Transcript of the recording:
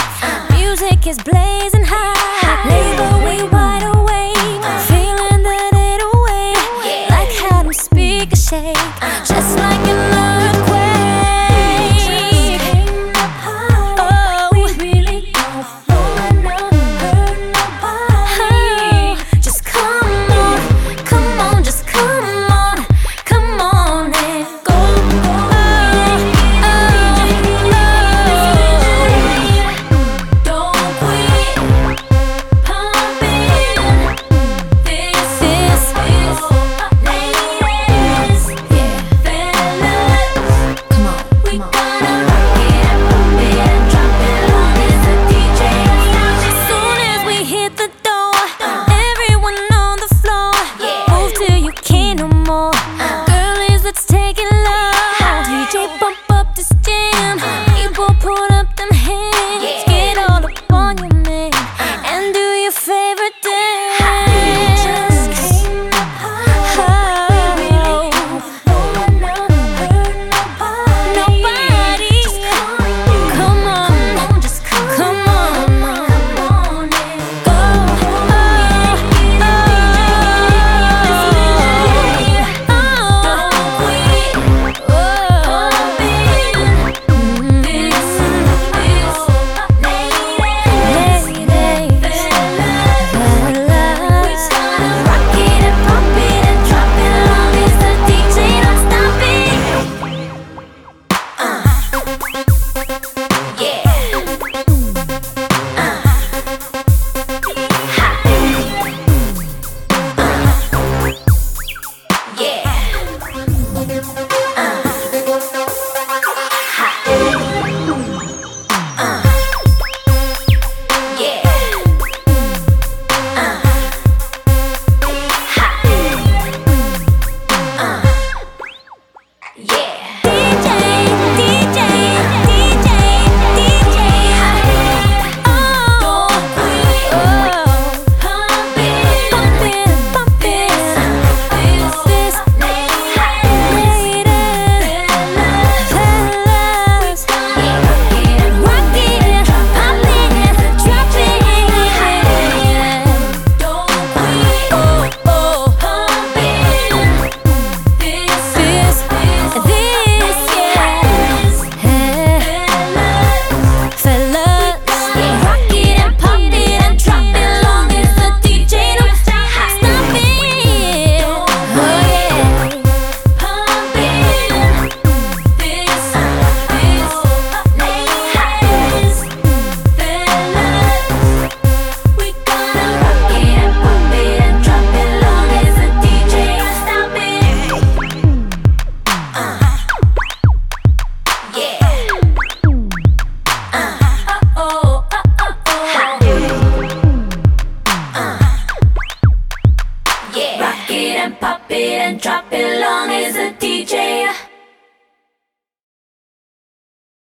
Music is blazing high. Label, we wide awake. Feeling that 808. Like how them speakers shake. Just like an earthquake. Oh, we really don't wanna hurt nobody. Just come on, just come on and go. Don't quit pumping. This is for ladies, fellas. Come on, we gonna rock it, pump it, and drop it on as the DJ. As soon as we hit the door, everyone on the floor, move till you can't no more. Girlies, let's take it low. DJ, bump up this jam. People put up them hands. Get all up on your man and do your favorite dance. Just came to party. We really don't wanna hurt nobody. Just come on, just come on and go. Rock it and pop it and drop it long as a